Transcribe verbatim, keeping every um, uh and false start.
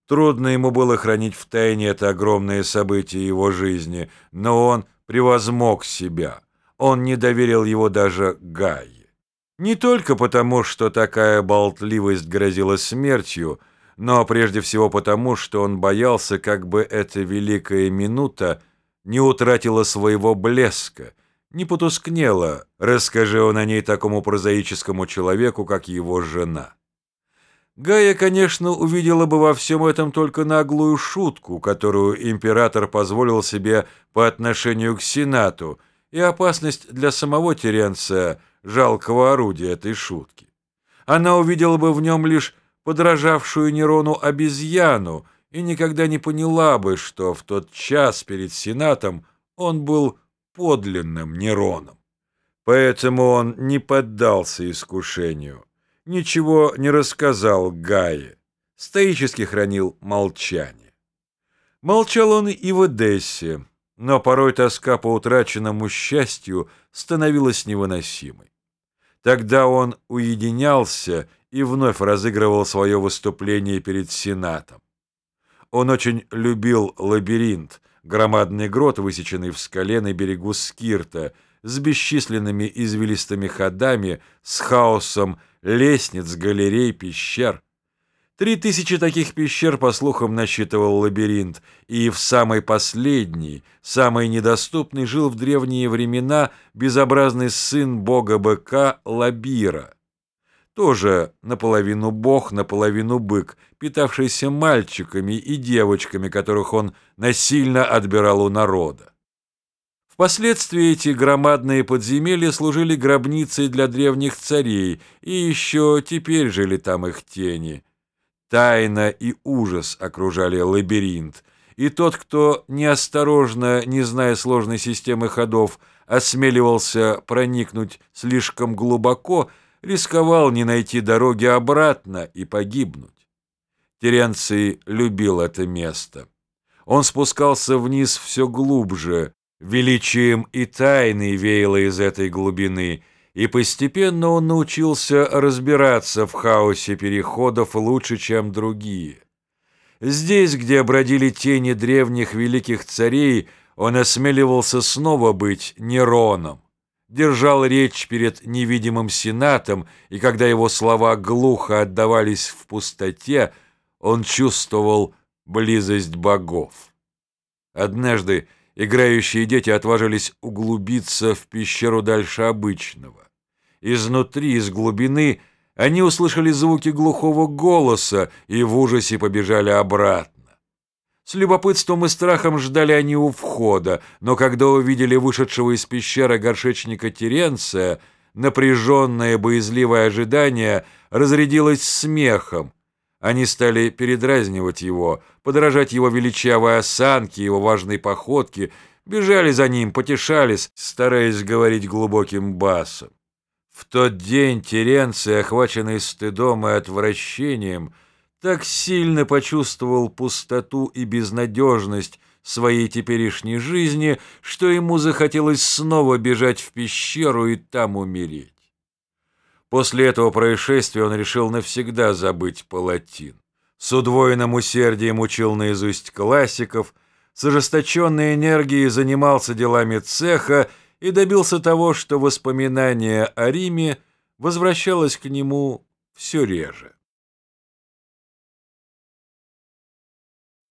Трудно ему было хранить в тайне это огромное событие его жизни, но он превозмог себя. Он не доверил его даже Гайе. Не только потому, что такая болтливость грозила смертью, но прежде всего потому, что он боялся, как бы эта великая минута не утратила своего блеска, не потускнела, расскажи он о ней такому прозаическому человеку, как его жена. Гайя, конечно, увидела бы во всем этом только наглую шутку, которую император позволил себе по отношению к Сенату, и опасность для самого Теренция, жалкого орудия этой шутки. Она увидела бы в нем лишь подражавшую Нерону обезьяну и никогда не поняла бы, что в тот час перед Сенатом он был подлинным Нероном. Поэтому он не поддался искушению, ничего не рассказал Гайе, стоически хранил молчание. Молчал он и в Эдессе, но порой тоска по утраченному счастью становилась невыносимой. Тогда он уединялся и вновь разыгрывал свое выступление перед Сенатом. Он очень любил лабиринт, громадный грот, высеченный в скале на берегу Скирта, с бесчисленными извилистыми ходами, с хаосом лестниц, галерей, пещер. Три тысячи таких пещер, по слухам, насчитывал лабиринт, и в самой последней, самой недоступной, жил в древние времена безобразный сын бога-быка Лабира. Тоже наполовину бог, наполовину бык, питавшийся мальчиками и девочками, которых он насильно отбирал у народа. Впоследствии эти громадные подземелья служили гробницей для древних царей, и еще теперь жили там их тени. Тайна и ужас окружали лабиринт, и тот, кто неосторожно, не зная сложной системы ходов, осмеливался проникнуть слишком глубоко, рисковал не найти дороги обратно и погибнуть. Теренций любил это место. Он спускался вниз все глубже, величием и тайной веяло из этой глубины, и постепенно он научился разбираться в хаосе переходов лучше, чем другие. Здесь, где бродили тени древних великих царей, он осмеливался снова быть Нероном, держал речь перед невидимым сенатом, и когда его слова глухо отдавались в пустоте, он чувствовал близость богов. Однажды играющие дети отважились углубиться в пещеру дальше обычного. Изнутри, из глубины, они услышали звуки глухого голоса и в ужасе побежали обратно. С любопытством и страхом ждали они у входа, но когда увидели вышедшего из пещеры горшечника Теренция, напряженное боязливое ожидание разрядилось смехом. Они стали передразнивать его, подражать его величавой осанке, его важной походке, бежали за ним, потешались, стараясь говорить глубоким басом. В тот день Теренций, охваченный стыдом и отвращением, так сильно почувствовал пустоту и безнадежность своей теперешней жизни, что ему захотелось снова бежать в пещеру и там умереть. После этого происшествия он решил навсегда забыть палатин. С удвоенным усердием учил наизусть классиков, с ожесточенной энергией занимался делами цеха и добился того, что воспоминание о Риме возвращалось к нему все реже.